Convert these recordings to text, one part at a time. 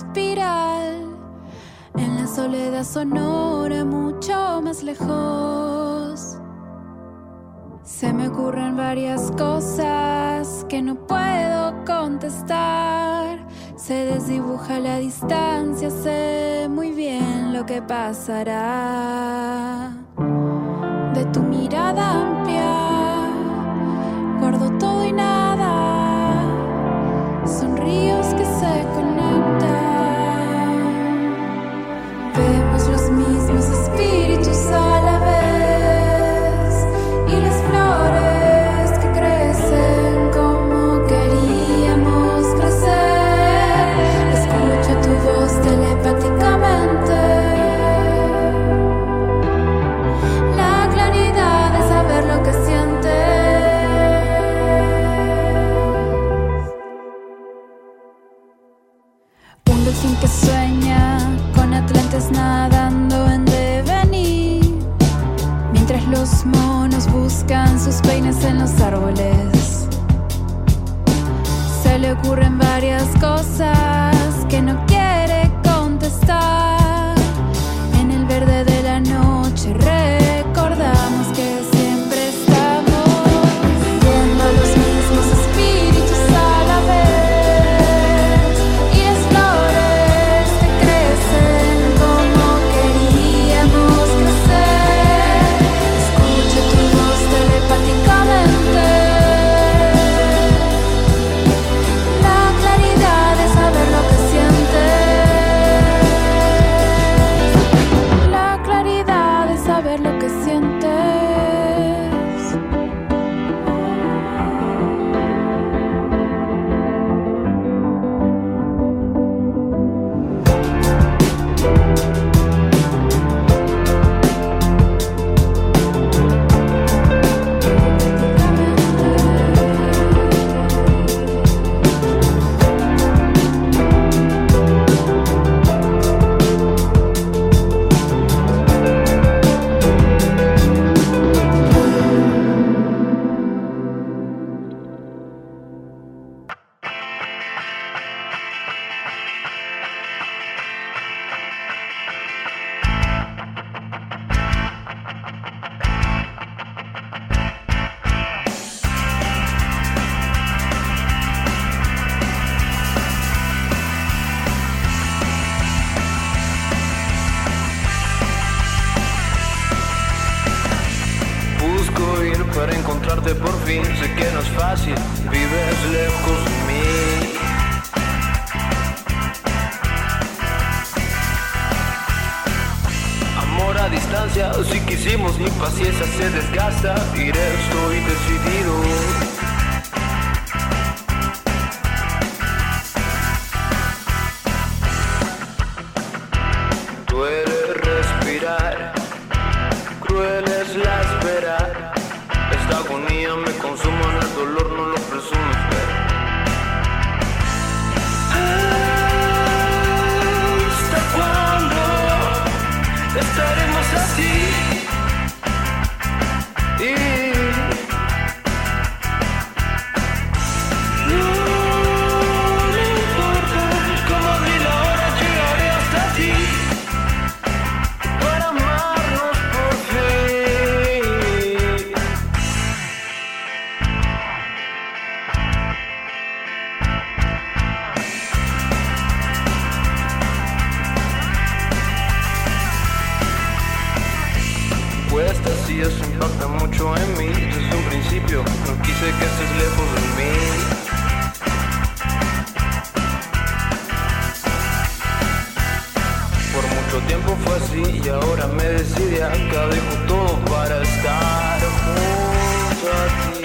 espiral en la soledad sonora mucho más lejos. Se me ocurren varias cosas que no puedo contestar. Se desdibuja la distancia, sé muy bien lo que pasará. De tu mirada amplia guardo todo y nada. Son ríos que se conectan. Vemos los mismos espíritus a la vez y las flores que crecen como queríamos crecer. Escucho tu voz telepáticamente. La claridad de saber lo que sientes. Un delfín que sueña con atlantes nadando en devenir, mientras los monos buscan sus peines en los árboles. Se le ocurren varias cosas que no quiere contestar. En el verde de la noche recordamos que siempre estamos viendo los mismos espíritus a la vez y las flores que crecen como queríamos crecer. Escucho tu voz telepáticamente. La claridad de saber lo que sientes. La claridad de saber lo que sientes. Busco ir para encontrarte por fin. Sé que no es fácil, vives lejos de mí. Amor a distancia, si quisimos mi paciencia se desgasta. Iré, estoy decidido. Duele respirar, cruel es la espera. Esta agonía me consume en el dolor, no lo presumo, pero ¿hasta cuándo estaremos así? Y no me importa cómo abrí la hora, llegaré hasta ti para amarnos por fin. Pues así eso impacta mucho en mí. Desde un principio no quise que estés lejos de mí. Por mucho tiempo fue así y ahora me decidí acá. Dejo todo para estar junto a ti.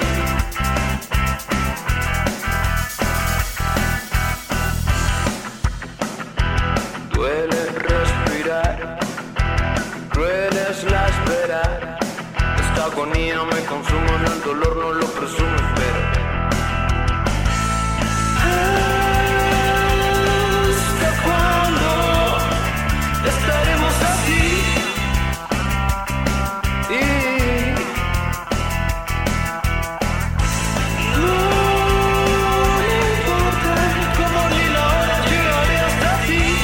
Duele respirar, cruel es la espera. Esta agonía me consume en el dolor, no lo presumo, pero ¿hasta cuándo estaremos así? Y no me importa cómo ni la hora, llegaré hasta ti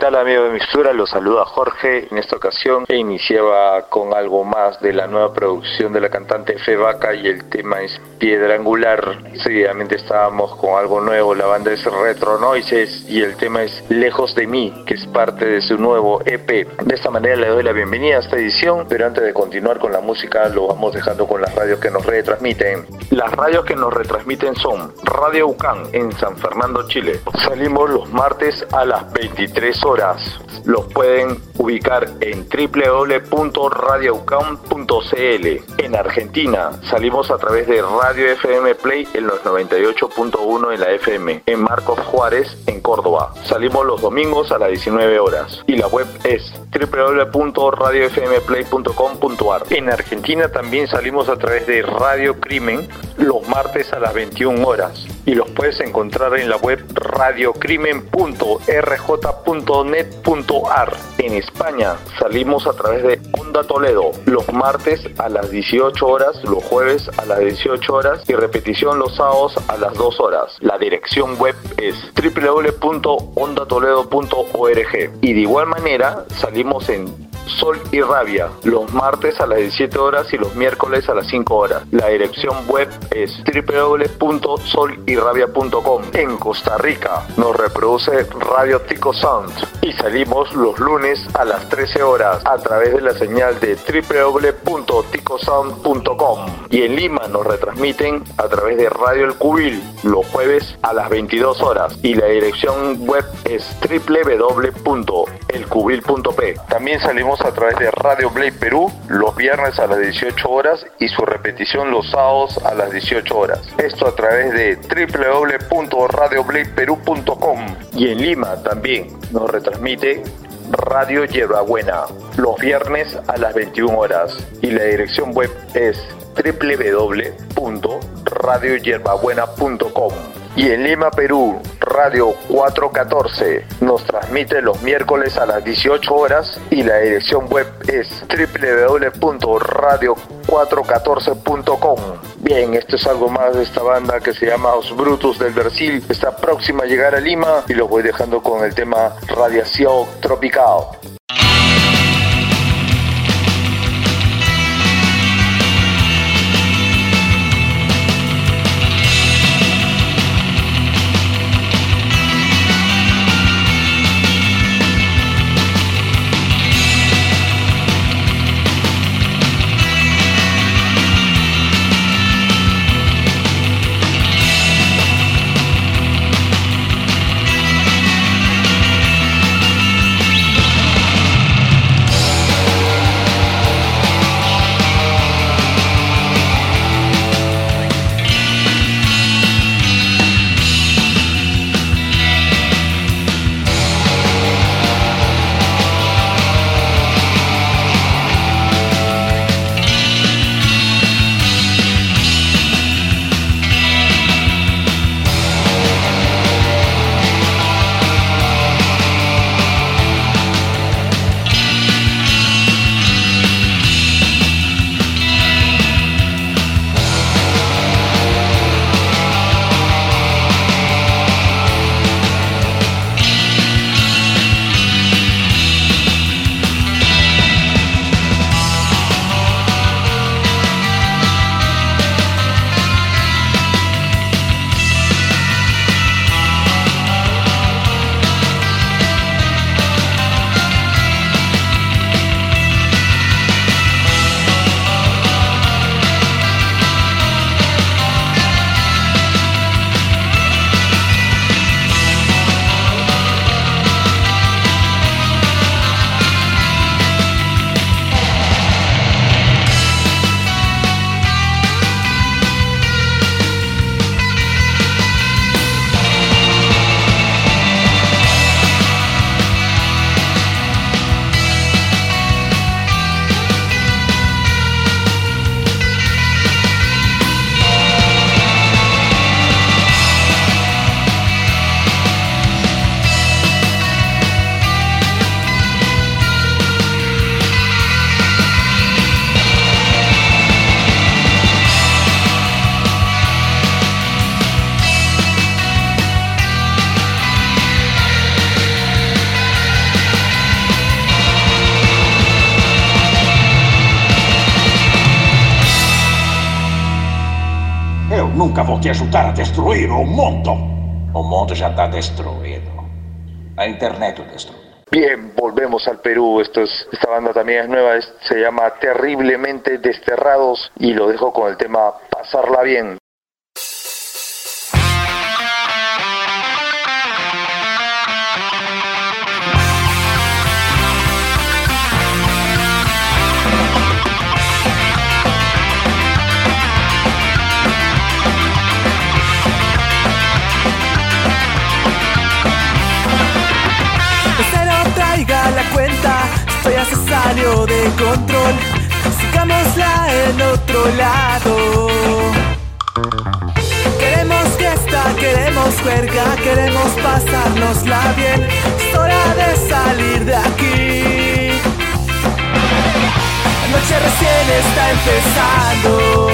tal, amigo de Mixtura? Los saluda Jorge. En esta ocasión iniciaba con algo más de la nueva producción de la cantante Fe Vaca y el tema es Piedra Angular. Seguidamente estábamos con algo nuevo, la banda es Retro Noises y el tema es Lejos de mí, que es parte de su nuevo EP. De esta manera le doy la bienvenida a esta edición, pero antes de continuar con la música lo vamos dejando con las radios que nos retransmiten. Las radios que nos retransmiten son Radio UCAN en San Fernando, Chile. Salimos los martes a las 23 horas. Los pueden ubicar en www.radioucam.cl. En Argentina salimos a través de Radio FM Play en los 98.1 en la FM. En Marcos Juárez, en Córdoba. Salimos los domingos a las 19 horas. Y la web es www.radiofmplay.com.ar. En Argentina también salimos a través de Radio Crimen los martes a las 21 horas. Y los puedes encontrar en la web radiocrimen.rj.net.ar. En España salimos a través de Onda Toledo los martes a las 18 horas, los jueves a las 18 horas y repetición los sábados a las 2 horas. La dirección web es www.ondatoledo.org. Y de igual manera salimos en Sol y Rabia los martes a las 17 horas y los miércoles a las 5 horas. La dirección web es www.solyrabia.com. En Costa Rica nos reproduce Radio Tico Sound y salimos los lunes a las 13 horas a través de la señal de www.ticosound.com. Y en Lima nos retransmiten a través de Radio El Cubil los jueves a las 22 horas y la dirección web es www.elcubil.p. También salimos a través de Radio Play Perú los viernes a las 18 horas y su repetición los sábados a las 18 horas. Esto a través de www.radioplayperú.com. Y en Lima también nos retransmite Radio Hierbabuena los viernes a las 21 horas y la dirección web es www.radiohierbabuena.com. Y en Lima, Perú, Radio 414 nos transmite los miércoles a las 18 horas y la dirección web es www.radio414.com. Bien, esto es algo más de esta banda que se llama Os Brutus del Brasil. Está próxima a llegar a Lima y los voy dejando con el tema Radiación Tropical. nunca voltei a ajudar a destruir o mundo. O mundo já está destruído. A internet o destruiu. Bien, volvemos al Perú. Esta banda también es nueva, se llama Terriblemente Desterrados y lo dejo con el tema Pasarla Bien. La cuenta, esto ya se salió de control. Sigámosla en otro lado. Queremos fiesta, queremos juerga, queremos pasárnosla bien. Es hora de salir de aquí. La noche recién está empezando.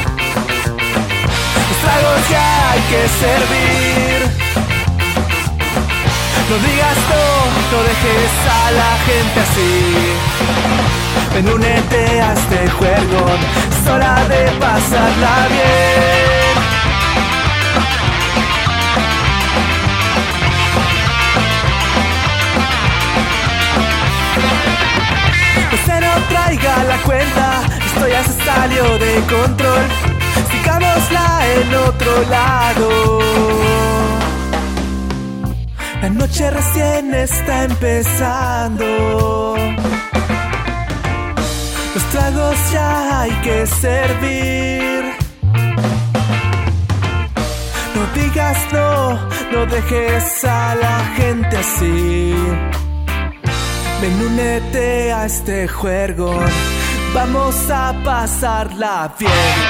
Los tragos ya hay que servir. No digas no dejes a la gente así. Ven, únete a este juego, es hora de pasarla bien. Que se no traiga la cuenta, esto ya se salió de control. Sigámosla en otro lado. La noche recién está empezando. Los tragos ya hay que servir. No digas no dejes a la gente así. Ven, únete a este juego, vamos a pasarla bien.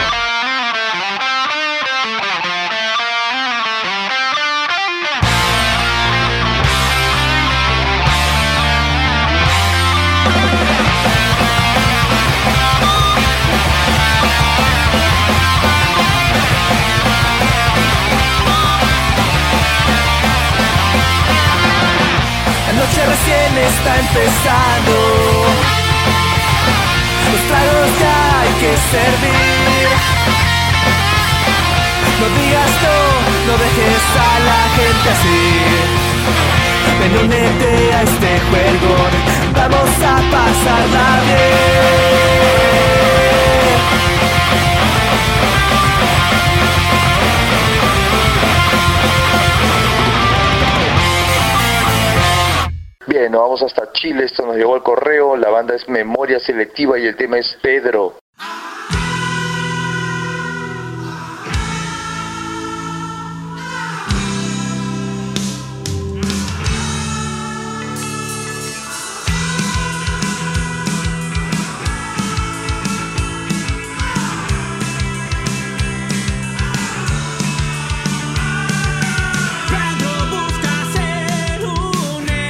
La noche recién está empezando. Los tragos ya hay que servir. No digas no dejes a la gente así. Ven, únete a este juego, vamos a pasarla bien. Bien, nos vamos hasta Chile, esto nos llegó al correo, la banda es Memoria Selectiva y el tema es Pedro.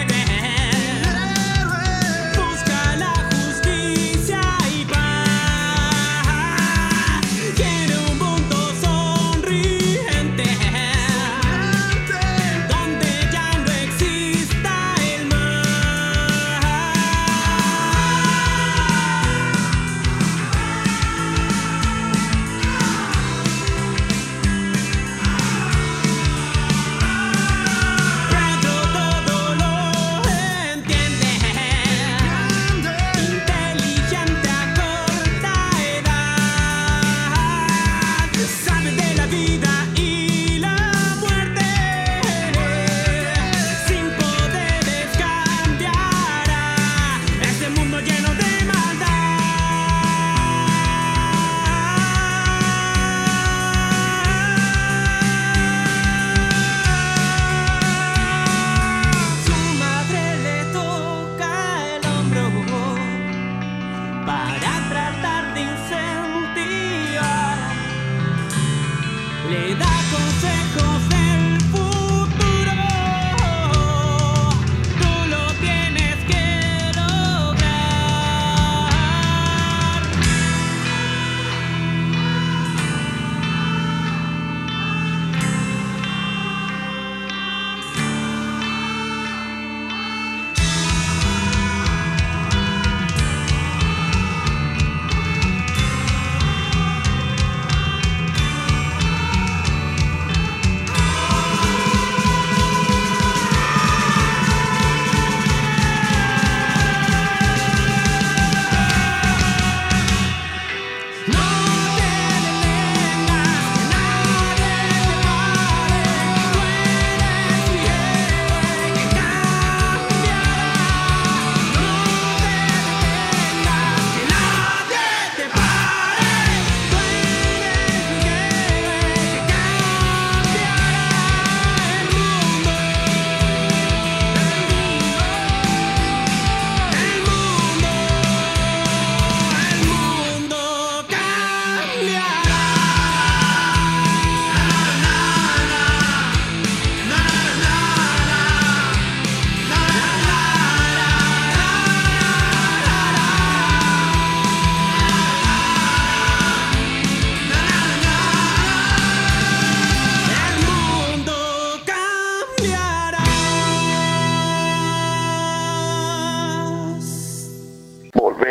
Busca la justicia y paz.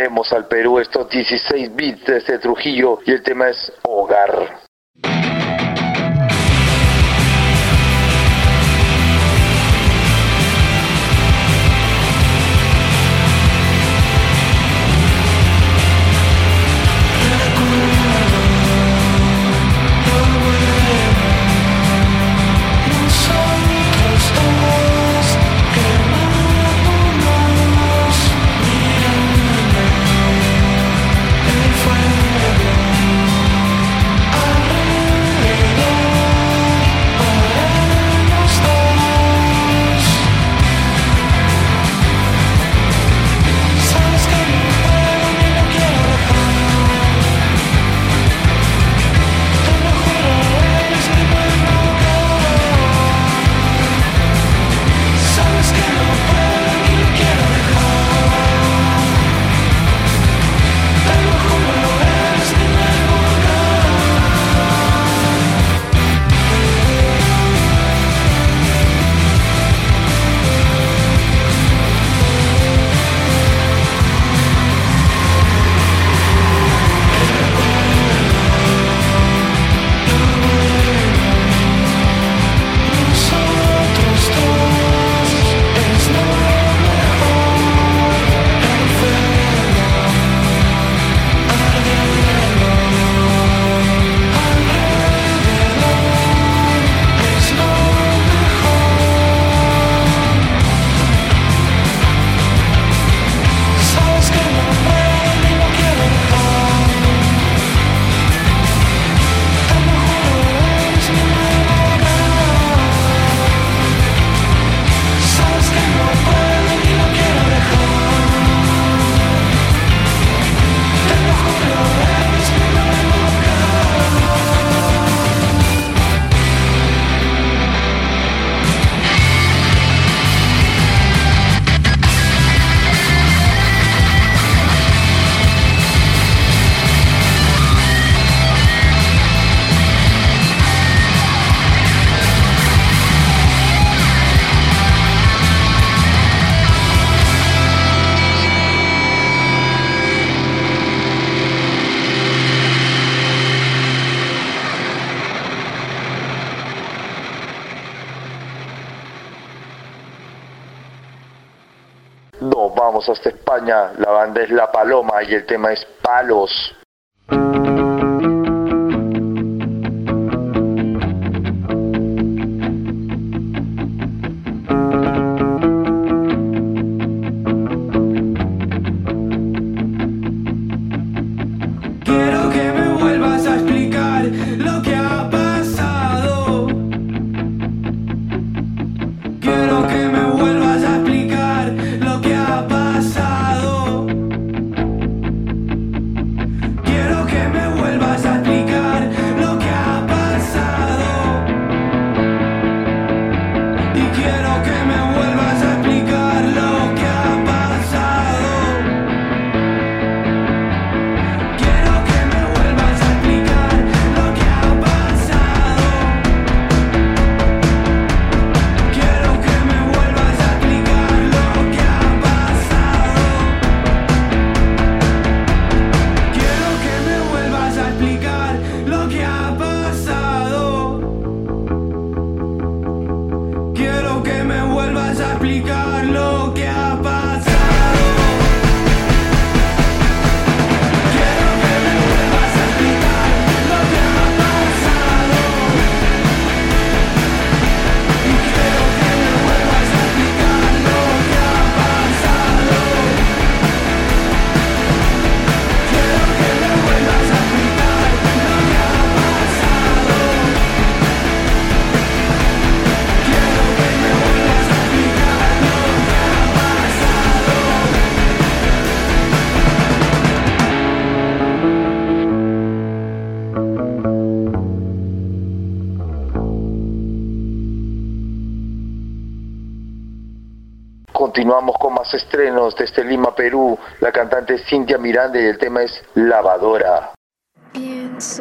Traemos al Perú estos 16 bits desde Trujillo y el tema es Hogar. Nos vamos hasta España, la banda es La Paloma y el tema es Palos. Quiero que me vuelvas a explicar lo que ha pasado. Quiero que me vuelvas a explicar lo que ha pasado. Quiero que me vuelvas a explicar lo que ha pasado. Y quiero que me vuelvas a explicar lo que ha pasado. Quiero que me vuelvas a explicar lo que ha pasado. Quiero que me vuelvas a explicar lo que ha pasado. Quiero que me vuelvas a explicar lo que ha pasado. Quiero que me vuelvas a explicar lo que ha pasado. Quiero que me vuelvas a explicar lo que ha pasado. Y quiero que me vuelvas a explicar lo que ha pasado. Quiero que me vuelvas a explicar lo que ha pasado. Quiero que me vuelvas a explicar lo que ha Continuamos con más estrenos desde Lima, Perú. La cantante es Cintia Miranda y el tema es Lavadora. Pienso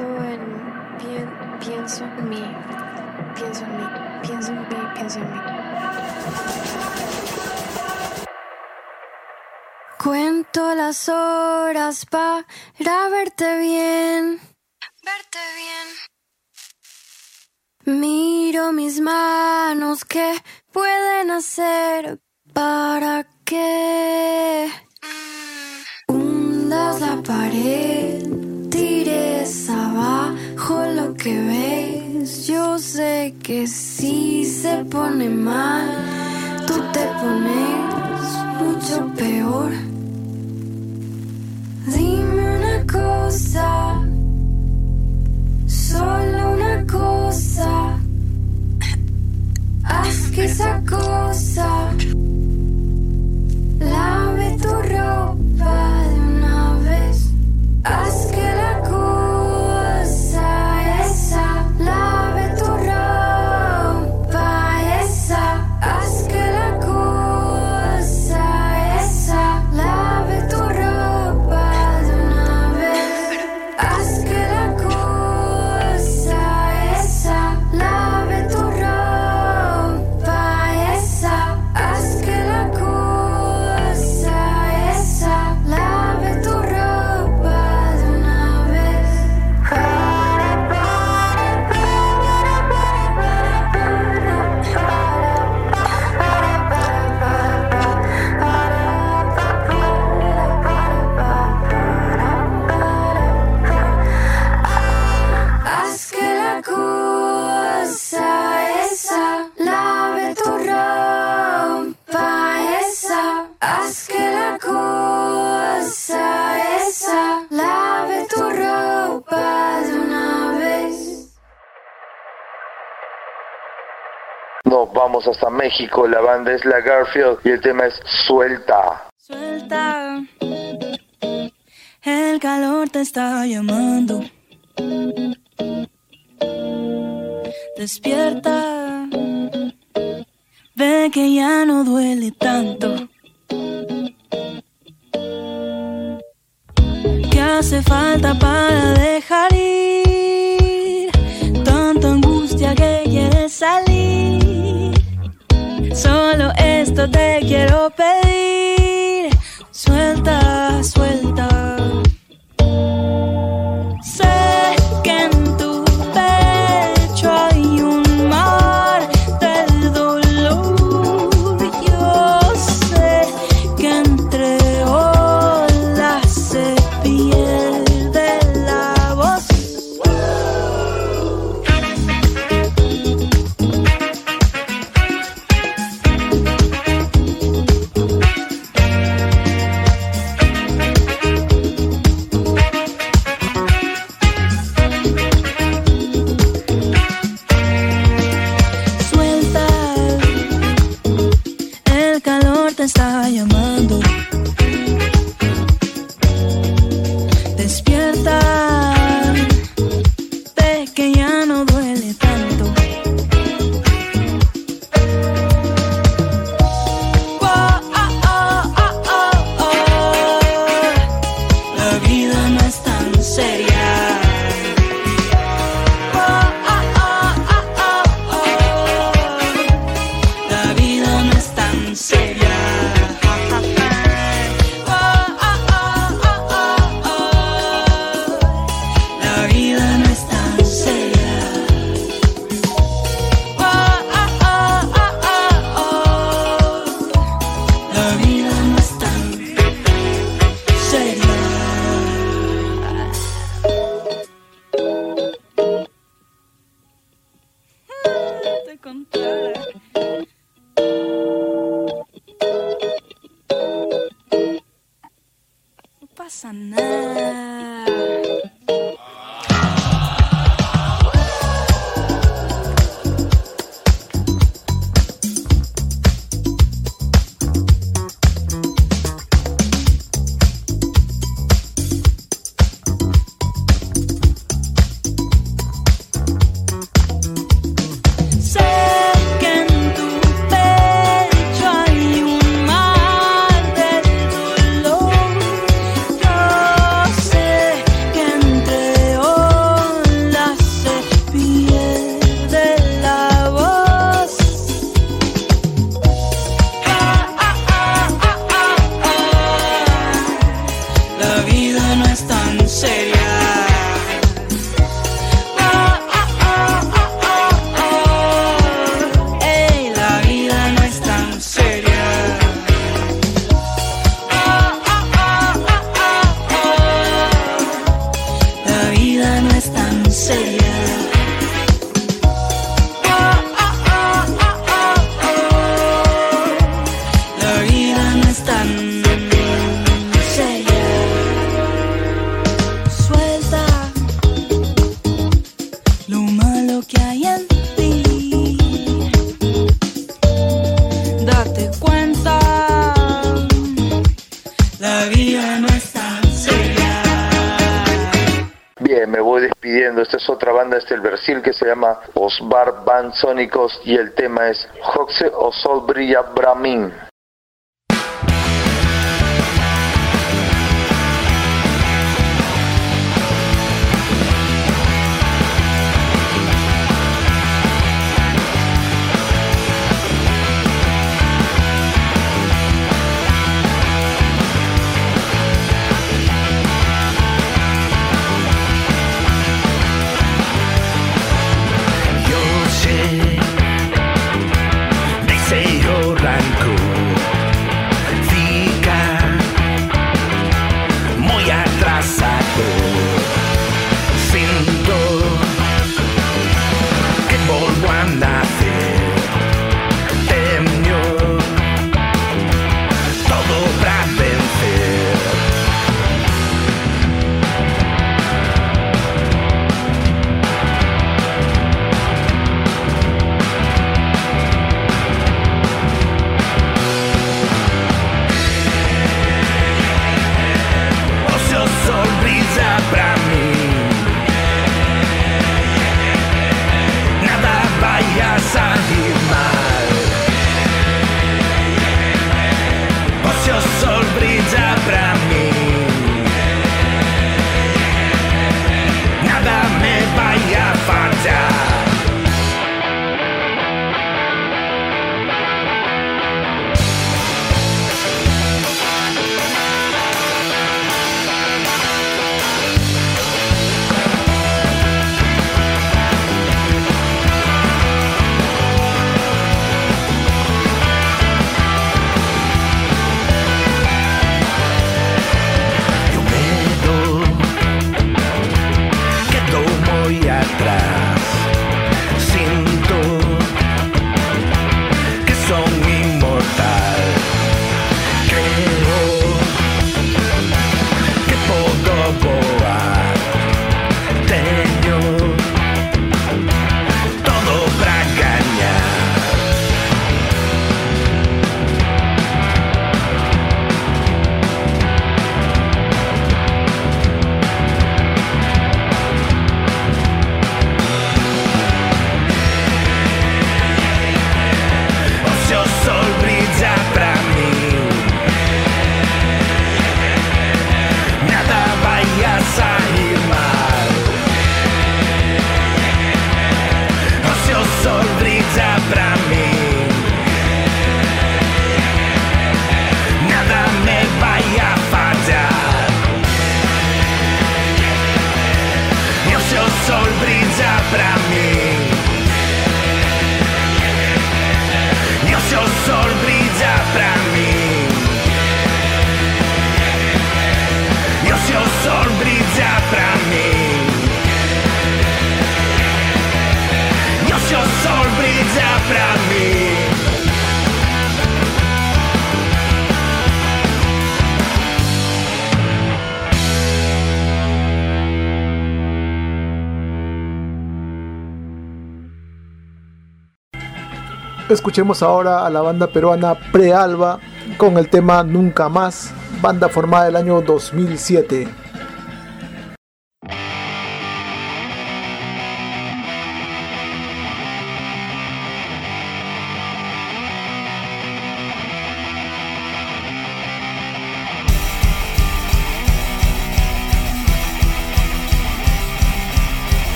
en mí, pienso en mí, pienso en mí, pienso en mí. Cuento las horas para verte bien. Miro mis manos, ¿qué pueden hacer para que hundas la pared, tires abajo lo que ves? Yo sé que si se pone mal, tú te pones mucho peor. Dime una cosa, solo una cosa. Haz que esa cosa lave tu ropa de una vez. Haz que la cosa esa lave tu ropa esa. Haz que la cosa esa lave tu ropa de una vez. Haz que la cosa esa lave tu ropa esa. Haz que la cosa esa lave tu ropa de una vez. Haz que la cosa esa lave tu ropa esa. Haz que la cosa esa lave tu ropa de una vez. Nos vamos hasta México, la banda es La Garfield y el tema es Suelta. Suelta, el calor te está llamando. Despierta, ve que ya no duele tanto. ¿Qué hace falta para dejar ir tanta angustia que quieres salir? Solo esto te quiero pedir. Suelta, suelta. Sé que en tu pecho hay un mar de dolor. Yo sé que entre olas se pierde la voz. Suelta, el calor te está llamando. Despierta, ve que ya no duele tanto. Oh, oh, oh, oh, oh, oh. La vida no es tan seria. Oh, oh, oh, oh, oh, oh. La vida no es tan seria. Oh, oh, oh, oh, oh, oh. La vida no es tan seria. Oh, oh, oh, oh, oh, oh. La vida no es tan seria. Te contaré. No pasa nada. Sé que en tu pecho hay un mar de dolor. Yo sé que despidiendo. Esta es otra banda desde el Brasil que se llama Os Barbánsónicos y el tema es Hoxe o Sol Brilla pra mim. Escuchemos ahora a la banda peruana Prealba con el tema Nunca Más, banda formada el año 2007.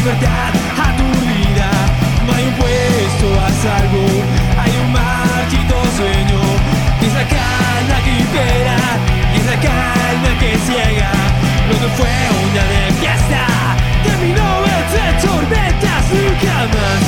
libertad aturdida. No hay un puesto a salvo, hay un marchito sueño. Y esa calma que impera, y esa calma que ciega. Lo que fue un día de fiesta terminó entre tormentas, nunca más.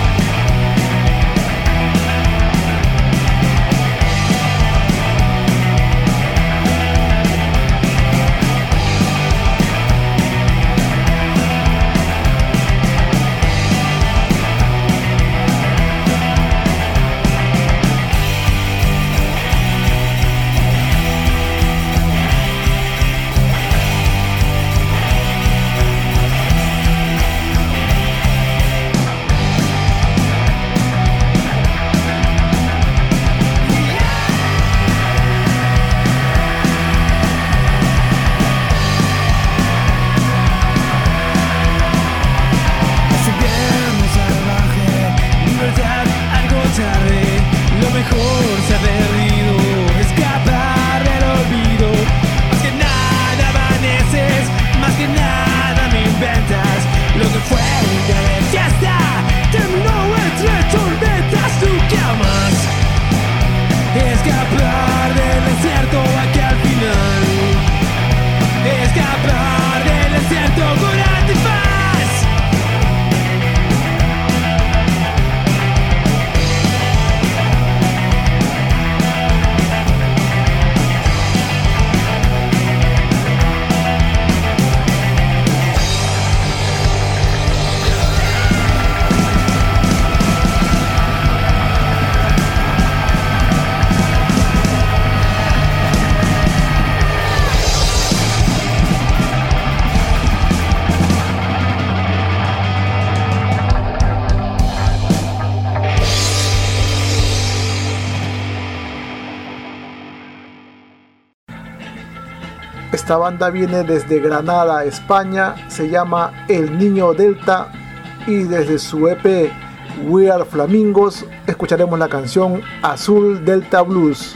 Esta banda viene desde Granada, España, se llama El Niño Delta y desde su EP We Are Flamingos escucharemos la canción Azul Delta Blues.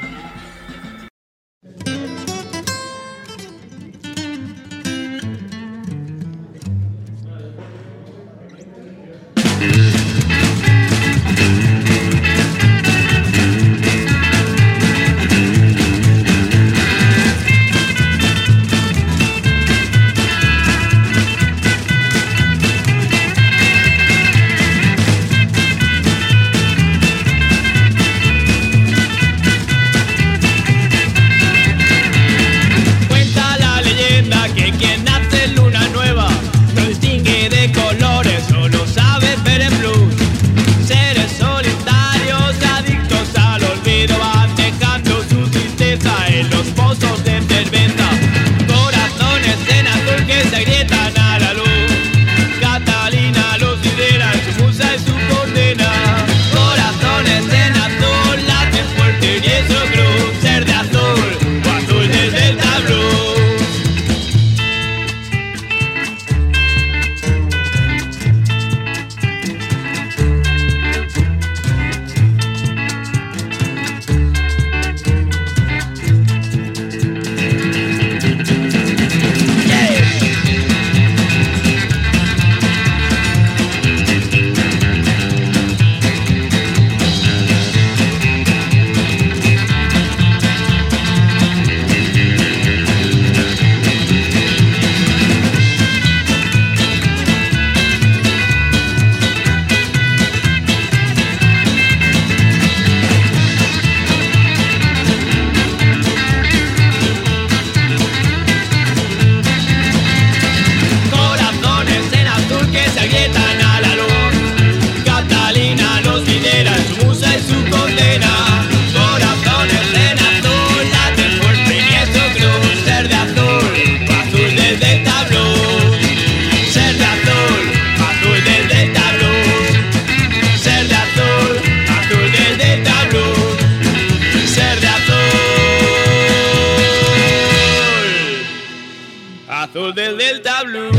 Azul del Delta Blue.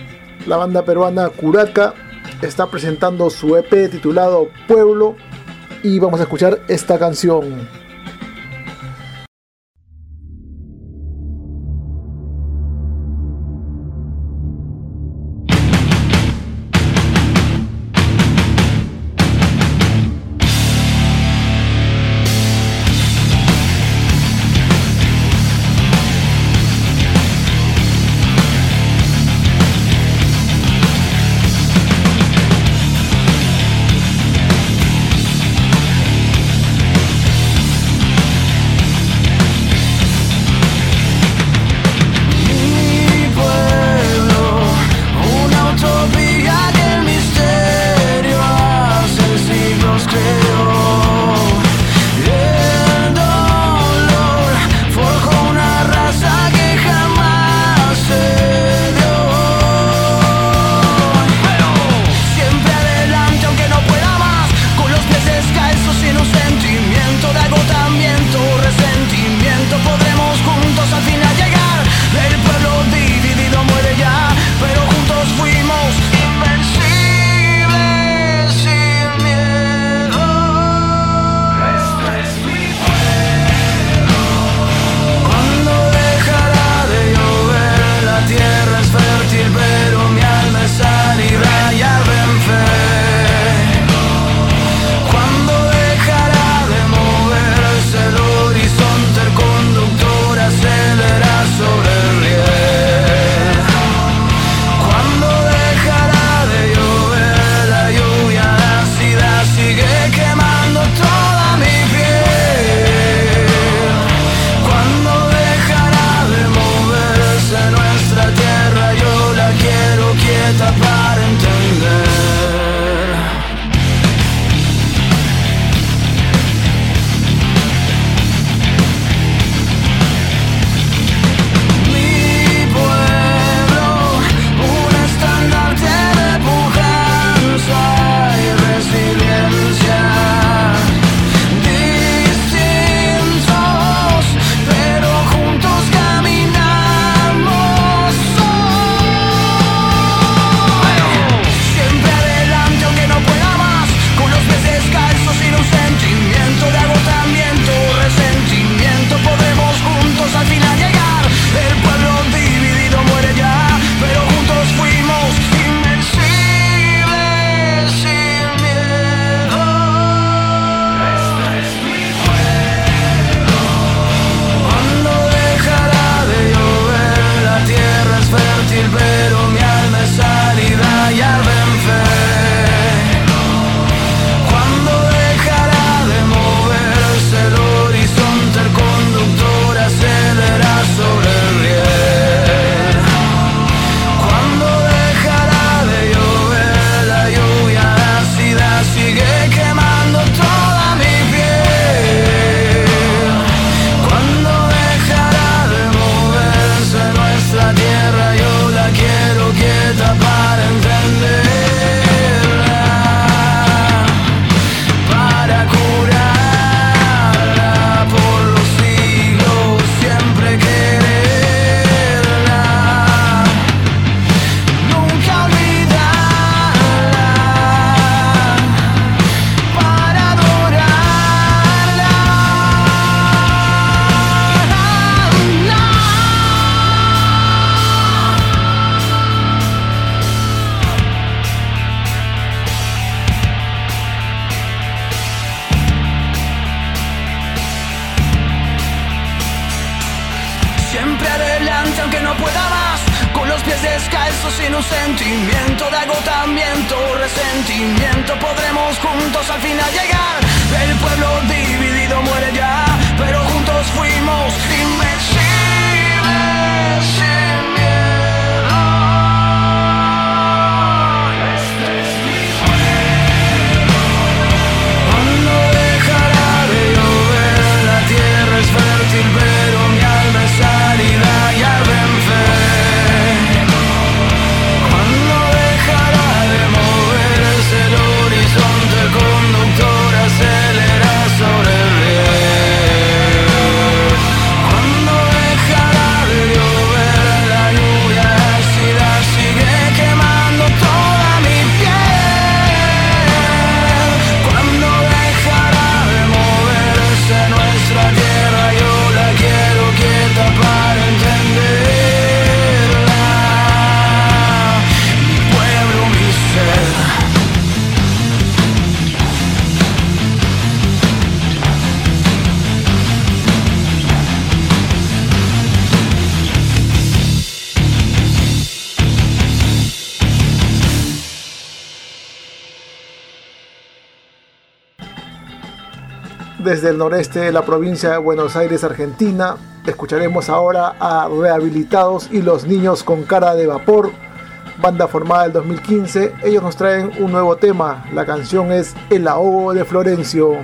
La banda peruana Curaca está presentando su EP titulado Pueblo y vamos a escuchar esta canción. sin un sentimiento de agotamiento, resentimiento. Podremos juntos al final llegar. El pueblo dividido muere ya, pero juntos fuimos invencibles sin miedo. Este es mi pueblo. Cuando dejará de llover, la tierra es fértil, pero mi alma es árida y arde en fe. Cuando dejará de moverse el horizonte, el conductor acelera sobre el riel. Cuando dejará de llover, desde el noreste de la provincia de Buenos Aires, Argentina. Escucharemos ahora a Rehabilitados y Los Niños con Cara de Vapor, banda formada en 2015. Ellos nos traen un nuevo tema. La canción es El ahogo de Florencio.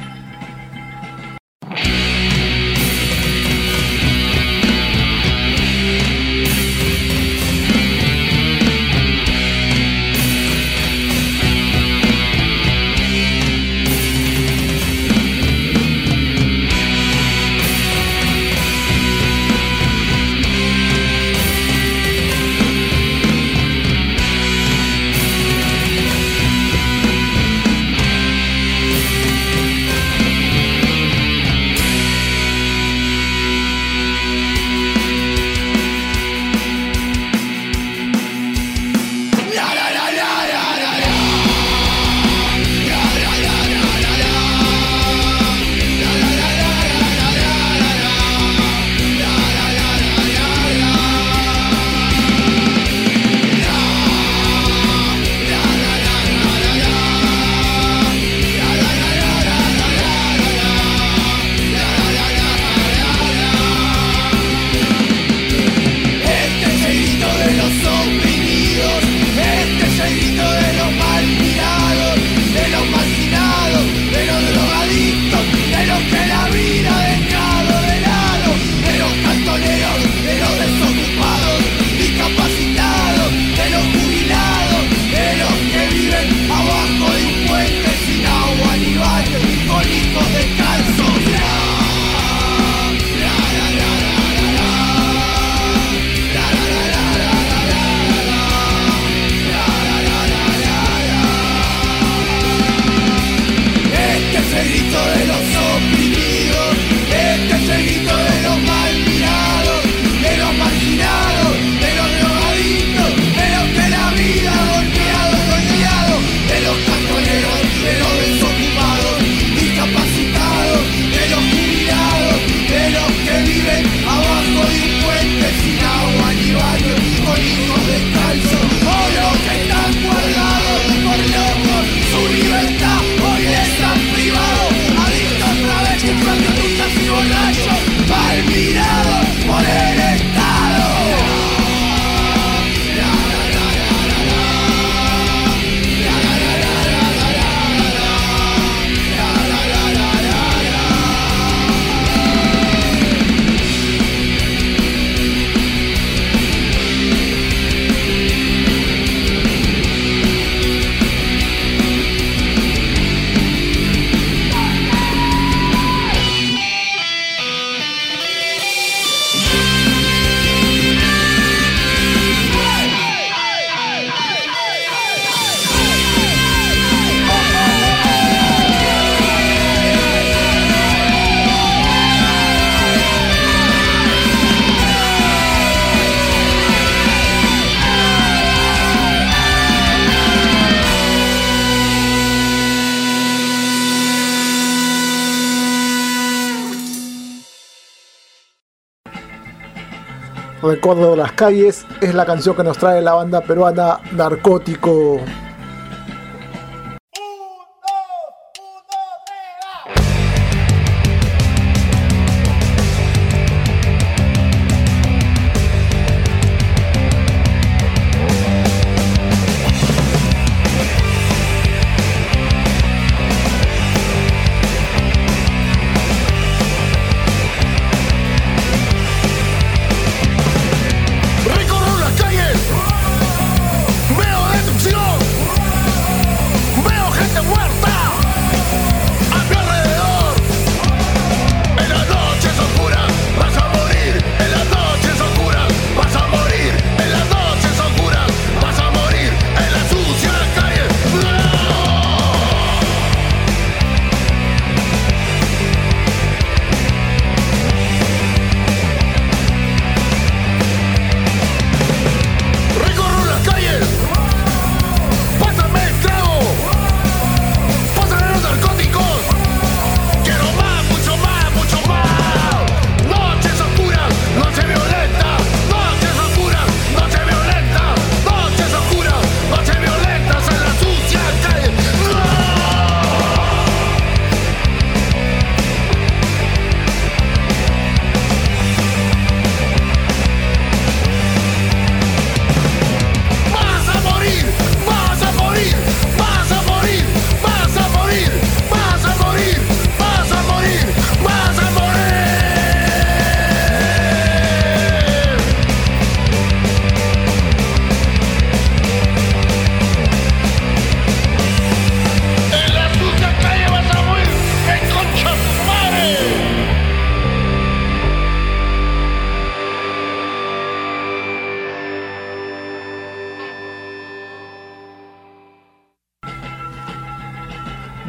Recuerdo de las calles es la canción que nos trae la banda peruana Narcótico. Recorro las calles, veo destrucción.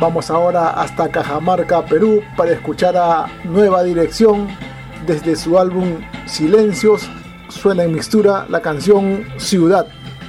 Vamos ahora hasta Cajamarca, Perú, para escuchar a Nueva Dirección desde su álbum Silencios. Suena en mixtura la canción Ciudad.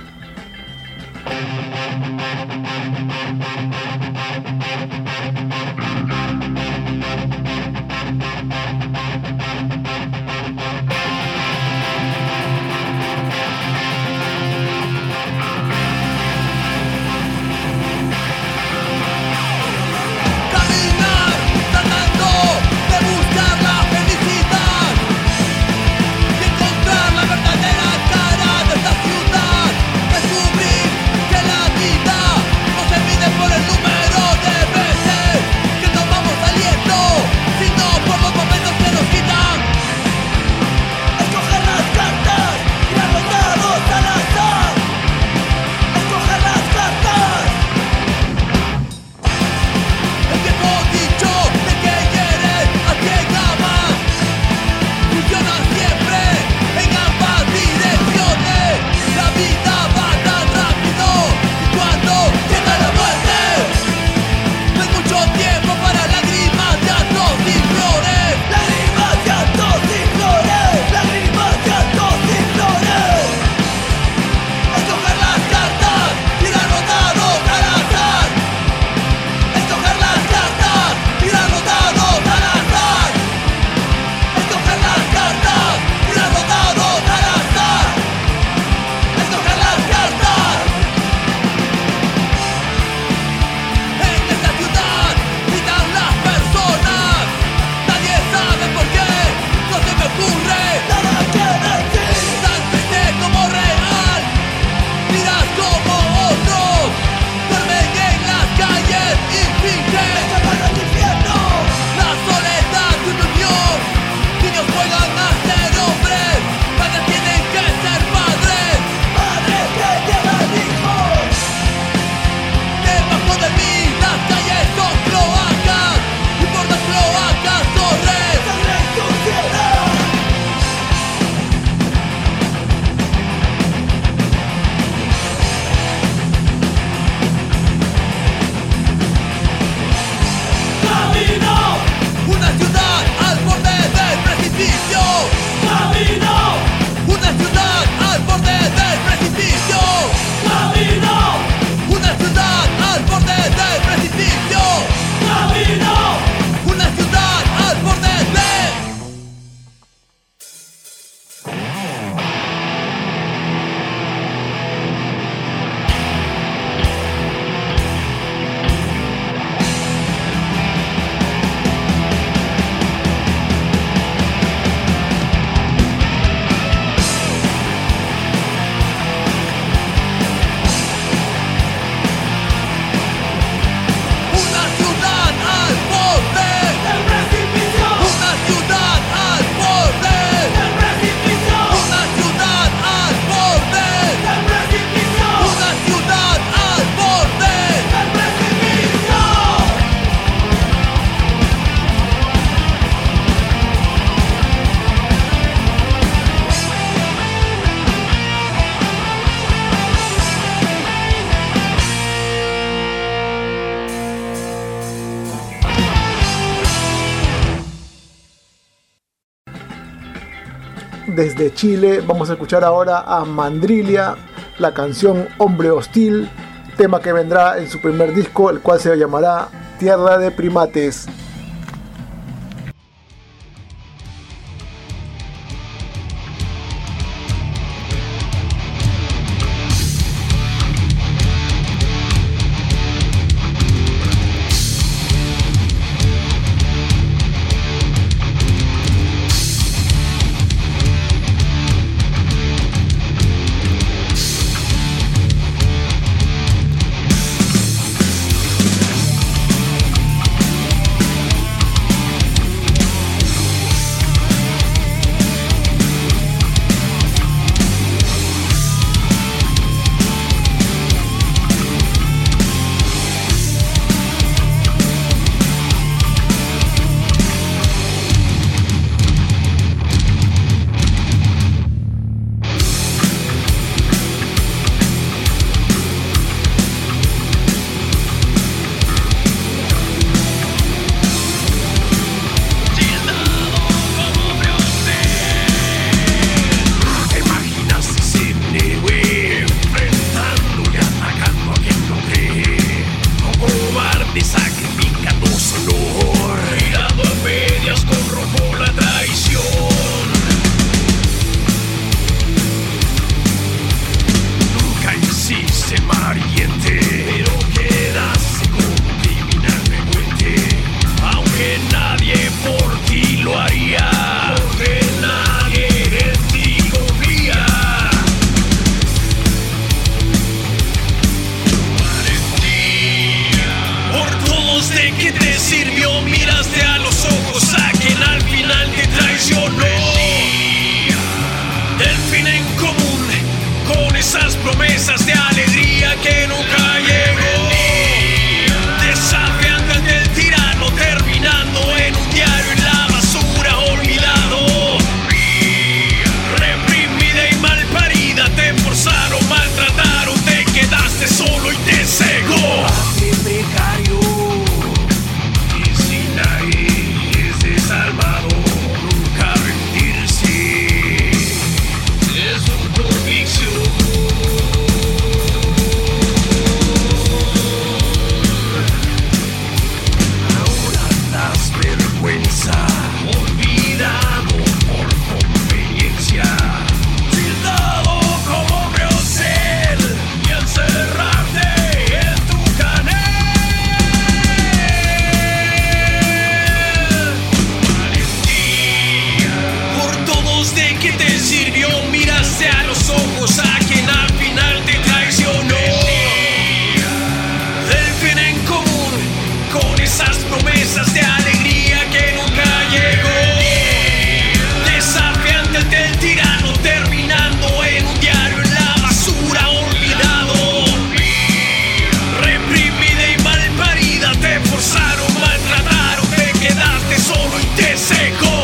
Desde Chile vamos a escuchar ahora a Mandrilia, la canción Hombre Hostil, tema que vendrá en su primer disco, el cual se llamará Tierra de Primates. amarillente, pero quedas con criminal frecuente, aunque nadie por ti lo haría, porque nadie en ti confía. Por todos de que te sirvió, miraste a los ojos a quien al final te traicionó. Del fin en común, con esas promesas de alegría que nunca llegó. Desafiante ante el tirano, terminando en un diario en la basura, olvidado. Reprimida y malparida, te forzaron, maltrataron, te quedaste solo y te cegó. Precario y sin nadie es desalmado, nunca rendirse es su convicción. Ahora das vergüenza, olvidado por conveniencia, tildado como grosel y encerrarte en tu canal. Por todos de que te sirvió, miraste a los ojos a quien al final te traicionó. Del fin en común, con esas promesas de alegría que nunca llegó. Desafiante ante el tirano, terminando en un diario en la basura, olvidado. Reprimida y malparida, te forzaron, maltrataron, te quedaste solo y te secó.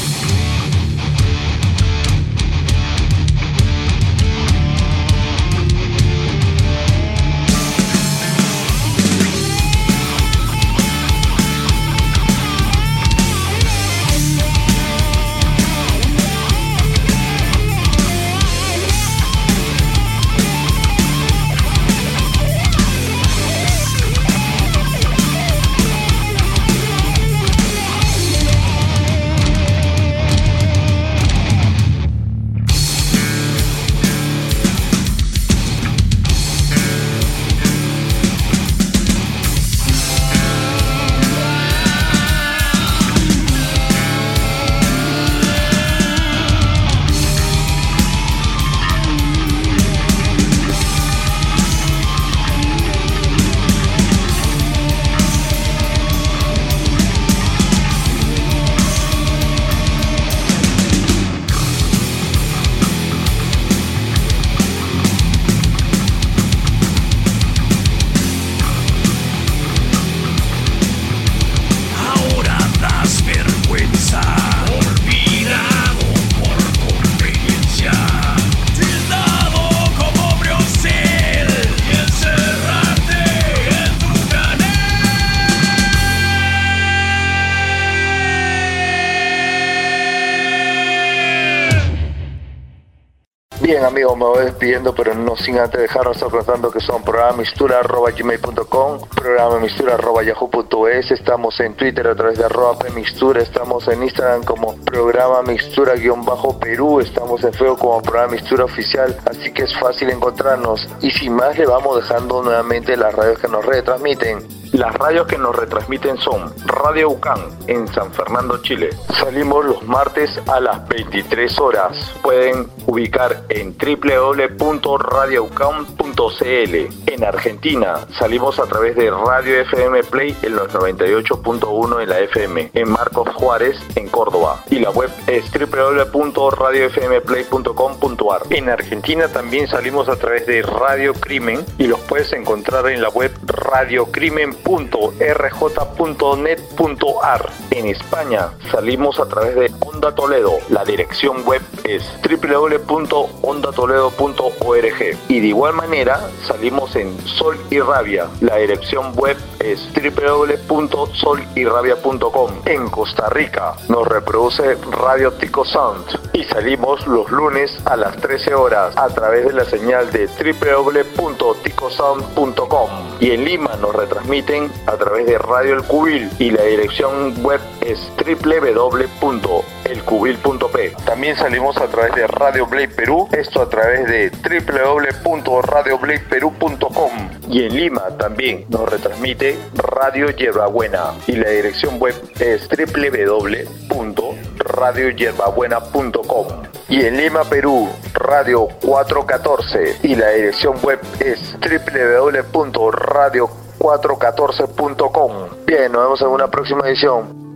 Ahora das vergüenza, olvidado por conveniencia, tildado como grosel y encerrarte en tu canal. Bien amigos, me voy despidiendo, pero no sin antes dejaros recordando que son programamistura@gmail.com, programamistura@yahoo.es, estamos en Twitter a través de @pmixtura, estamos en Instagram como programa mixtura_Perú, estamos en Facebook como programa Mixtura Oficial, así que es fácil encontrarnos. Y sin más, le vamos dejando nuevamente las radios que nos retransmiten. Las radios que nos retransmiten son Radio UCAN en San Fernando, Chile. Salimos los martes a las 23 horas. Pueden ubicar en www.radioucan.cl. En Argentina salimos a través de Radio FM Play en los 98.1 en la FM, en Marcos Juárez, en Córdoba. Y la web es www.radiofmplay.com.ar. En Argentina también salimos a través de Radio Crimen y los puedes encontrar en la web radiocrimen.rj.net.ar. En España salimos a través de Onda Toledo. La dirección web es www.ondatoledo.org. Y de igual manera salimos en Sol y Rabia. La dirección web es www.solyrabia.com. En Costa Rica nos reproduce Radio Tico Sound y salimos los lunes a las 13 horas a través de la señal de www.ticosound.com. Y en Lima nos retransmiten a través de Radio El Cubil y la dirección web es www.elcubil.p. También salimos a través de Radio Blade Perú, esto a través de www.radiobladeperú.com, y en Lima también nos retransmite Radio Yerbabuena y la dirección web es www.radioyerbabuena.com, y en Lima, Perú, Radio 414 y la dirección web es www.radio414.com. Bien, nos vemos en una próxima edición.